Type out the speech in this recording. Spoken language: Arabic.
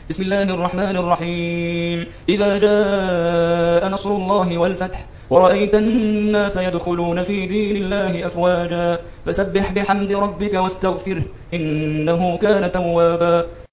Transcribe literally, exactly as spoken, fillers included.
بسم الله الرحمن الرحيم إذا جاء نصر الله والفتح ورأيت الناس يدخلون في دين الله أفواجا فسبح بحمد ربك واستغفره إنه كان توابا